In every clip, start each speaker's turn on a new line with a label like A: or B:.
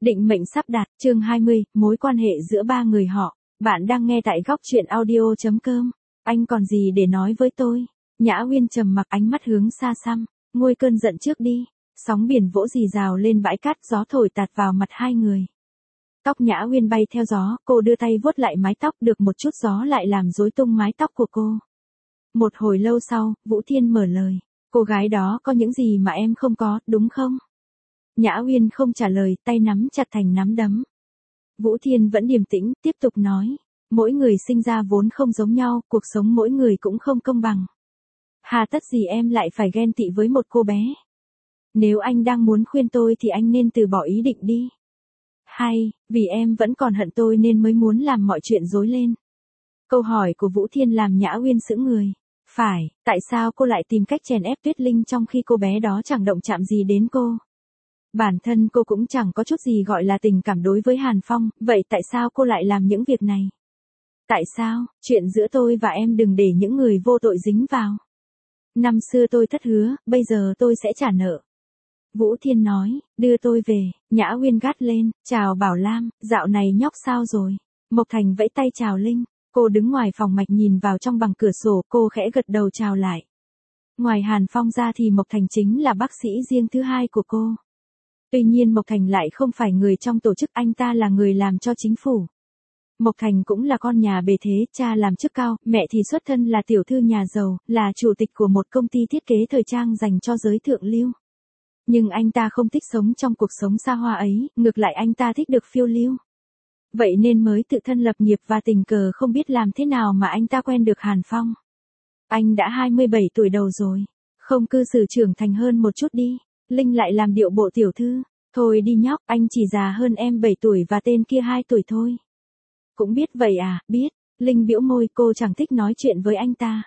A: Định mệnh sắp đặt, chương 20, mối quan hệ giữa ba người họ. Bạn đang nghe tại góc truyện audio.com. Anh còn gì để nói với tôi? Nhã Uyên trầm mặc, ánh mắt hướng xa xăm, nguôi cơn giận trước đi. Sóng biển vỗ rì rào lên bãi cát, gió thổi tạt vào mặt hai người. Tóc Nhã Uyên bay theo gió, cô đưa tay vuốt lại mái tóc, được một chút gió lại làm rối tung mái tóc của cô. Một hồi lâu sau, Vũ Thiên mở lời. Cô gái đó có những gì mà em không có, đúng không? Nhã Uyên không trả lời, tay nắm chặt thành nắm đấm. Vũ Thiên vẫn điềm tĩnh, tiếp tục nói. Mỗi người sinh ra vốn không giống nhau, cuộc sống mỗi người cũng không công bằng. Hà tất gì em lại phải ghen tị với một cô bé? Nếu anh đang muốn khuyên tôi thì anh nên từ bỏ ý định đi. Hay, vì em vẫn còn hận tôi nên mới muốn làm mọi chuyện rối lên. Câu hỏi của Vũ Thiên làm Nhã Uyên sững người. Phải, tại sao cô lại tìm cách chèn ép Tuyết Linh trong khi cô bé đó chẳng động chạm gì đến cô? Bản thân cô cũng chẳng có chút gì gọi là tình cảm đối với Hàn Phong, vậy tại sao cô lại làm những việc này? Tại sao, chuyện giữa tôi và em đừng để những người vô tội dính vào. Năm xưa tôi thất hứa, bây giờ tôi sẽ trả nợ. Vũ Thiên nói, đưa tôi về. Nhã Uyên gắt lên, chào Bảo Lam, dạo này nhóc sao rồi? Mộc Thành vẫy tay chào Linh. Cô đứng ngoài phòng mạch nhìn vào trong bằng cửa sổ, cô khẽ gật đầu chào lại. Ngoài Hàn Phong ra thì Mộc Thành chính là bác sĩ riêng thứ hai của cô. Tuy nhiên Mộc Thành lại không phải người trong tổ chức, anh ta là người làm cho chính phủ. Mộc Thành cũng là con nhà bề thế, cha làm chức cao, mẹ thì xuất thân là tiểu thư nhà giàu, là chủ tịch của một công ty thiết kế thời trang dành cho giới thượng lưu. Nhưng anh ta không thích sống trong cuộc sống xa hoa ấy, ngược lại anh ta thích được phiêu lưu. Vậy nên mới tự thân lập nghiệp và tình cờ không biết làm thế nào mà anh ta quen được Hàn Phong. Anh đã 27 tuổi đầu rồi, không cư xử trưởng thành hơn một chút đi. Linh lại làm điệu bộ tiểu thư. Thôi đi nhóc, anh chỉ già hơn em 7 tuổi và tên kia 2 tuổi thôi. Cũng biết vậy à, biết. Linh bĩu môi, cô chẳng thích nói chuyện với anh ta.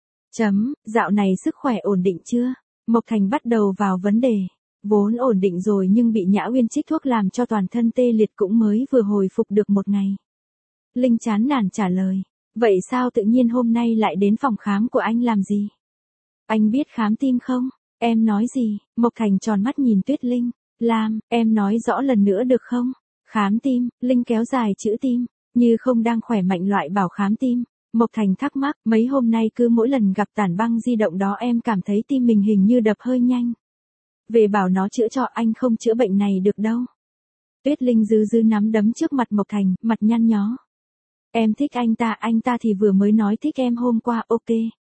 A: Dạo này sức khỏe ổn định chưa? Mộc Thành bắt đầu vào vấn đề. Vốn ổn định rồi nhưng bị Nhã Uyên trích thuốc làm cho toàn thân tê liệt, cũng mới vừa hồi phục được một ngày. Linh chán nản trả lời. Vậy sao tự nhiên hôm nay lại đến phòng khám của anh làm gì? Anh biết khám tim không? Em nói gì? Mộc Thành tròn mắt nhìn Tuyết Linh. Lam, em nói rõ lần nữa được không? Khám tim. Linh kéo dài chữ tim, như không đang khỏe mạnh loại bảo khám tim. Mộc Thành thắc mắc, mấy hôm nay cứ mỗi lần gặp tản băng di động đó em cảm thấy tim mình hình như đập hơi nhanh. Về bảo nó chữa cho, anh không chữa bệnh này được đâu. Tuyết Linh dứ nắm đấm trước mặt Mộc Thành, mặt nhăn nhó. Em thích anh ta thì vừa mới nói thích em hôm qua, ok.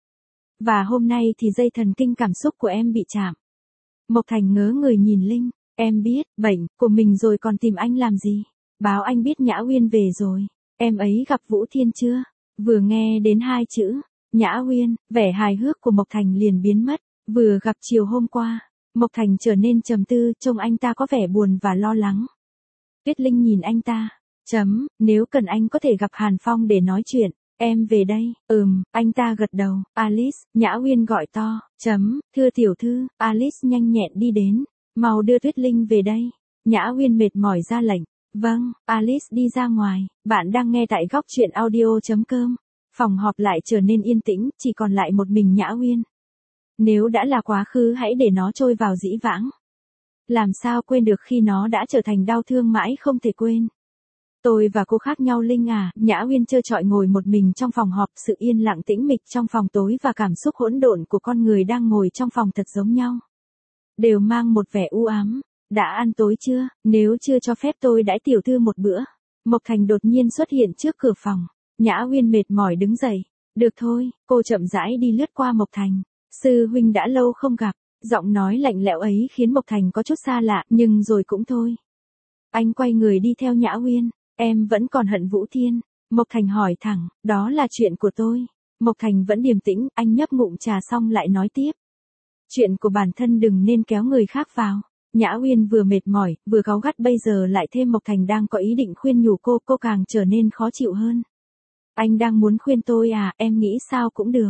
A: Và hôm nay thì dây thần kinh cảm xúc của em bị chạm. Mộc Thành ngớ người nhìn Linh, em biết, bệnh của mình rồi còn tìm anh làm gì? Báo anh biết Nhã Uyên về rồi. Em ấy gặp Vũ Thiên chưa? Vừa nghe đến hai chữ, Nhã Uyên, vẻ hài hước của Mộc Thành liền biến mất. Vừa gặp chiều hôm qua, Mộc Thành trở nên trầm tư, trông anh ta có vẻ buồn và lo lắng. Tuyết Linh nhìn anh ta, nếu cần anh có thể gặp Hàn Phong để nói chuyện. Em về đây. Anh ta gật đầu. Alice, Nhã Uyên gọi to. Thưa tiểu thư. Alice nhanh nhẹn đi đến. Mau đưa Tuyết Linh về đây. Nhã Uyên mệt mỏi ra lệnh. Vâng. Alice đi ra ngoài. Bạn đang nghe tại góc truyện audio.com. Phòng họp lại trở nên yên tĩnh, chỉ còn lại một mình Nhã Uyên. Nếu đã là quá khứ hãy để nó trôi vào dĩ vãng. Làm sao quên được khi nó đã trở thành đau thương mãi không thể quên. Tôi và cô khác nhau Linh à. Nhã Uyên trơ trọi ngồi một mình trong phòng họp, sự yên lặng tĩnh mịch trong phòng tối và cảm xúc hỗn độn của con người đang ngồi trong phòng thật giống nhau. Đều mang một vẻ u ám. Đã ăn tối chưa? Nếu chưa cho phép tôi đãi tiểu thư một bữa. Mộc Thành đột nhiên xuất hiện trước cửa phòng. Nhã Uyên mệt mỏi đứng dậy. Được thôi, cô chậm rãi đi lướt qua Mộc Thành. Sư huynh đã lâu không gặp. Giọng nói lạnh lẽo ấy khiến Mộc Thành có chút xa lạ, nhưng rồi cũng thôi. Anh quay người đi theo Nhã Uyên. Em vẫn còn hận Vũ Thiên. Mộc Thành hỏi thẳng, đó là chuyện của tôi. Mộc Thành vẫn điềm tĩnh, anh nhấp ngụm trà xong lại nói tiếp. Chuyện của bản thân đừng nên kéo người khác vào. Nhã Uyên vừa mệt mỏi, vừa cáu gắt, bây giờ lại thêm Mộc Thành đang có ý định khuyên nhủ cô càng trở nên khó chịu hơn. Anh đang muốn khuyên tôi à, em nghĩ sao cũng được.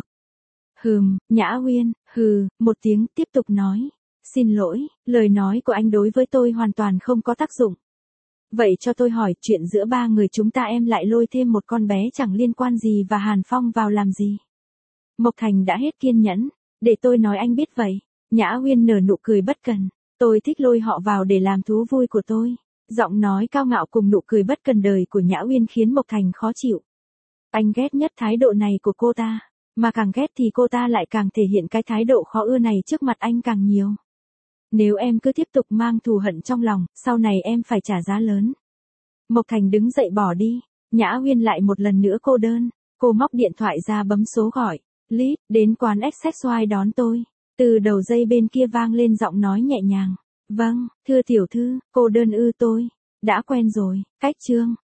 A: Nhã Uyên, một tiếng tiếp tục nói. Xin lỗi, lời nói của anh đối với tôi hoàn toàn không có tác dụng. Vậy cho tôi hỏi, chuyện giữa ba người chúng ta em lại lôi thêm một con bé chẳng liên quan gì và Hàn Phong vào làm gì? Mộc Thành đã hết kiên nhẫn. Để tôi nói anh biết vậy. Nhã Uyên nở nụ cười bất cần. Tôi thích lôi họ vào để làm thú vui của tôi. Giọng nói cao ngạo cùng nụ cười bất cần đời của Nhã Uyên khiến Mộc Thành khó chịu. Anh ghét nhất thái độ này của cô ta, mà càng ghét thì cô ta lại càng thể hiện cái thái độ khó ưa này trước mặt anh càng nhiều. Nếu em cứ tiếp tục mang thù hận trong lòng, sau này em phải trả giá lớn. Mộc Thành đứng dậy bỏ đi, Nhã Uyên lại một lần nữa cô đơn, cô móc điện thoại ra bấm số gọi, Lít, đến quán XXY đón tôi. Từ đầu dây bên kia vang lên giọng nói nhẹ nhàng. Vâng, thưa tiểu thư, cô đơn ư tôi. Đã quen rồi, cách chương.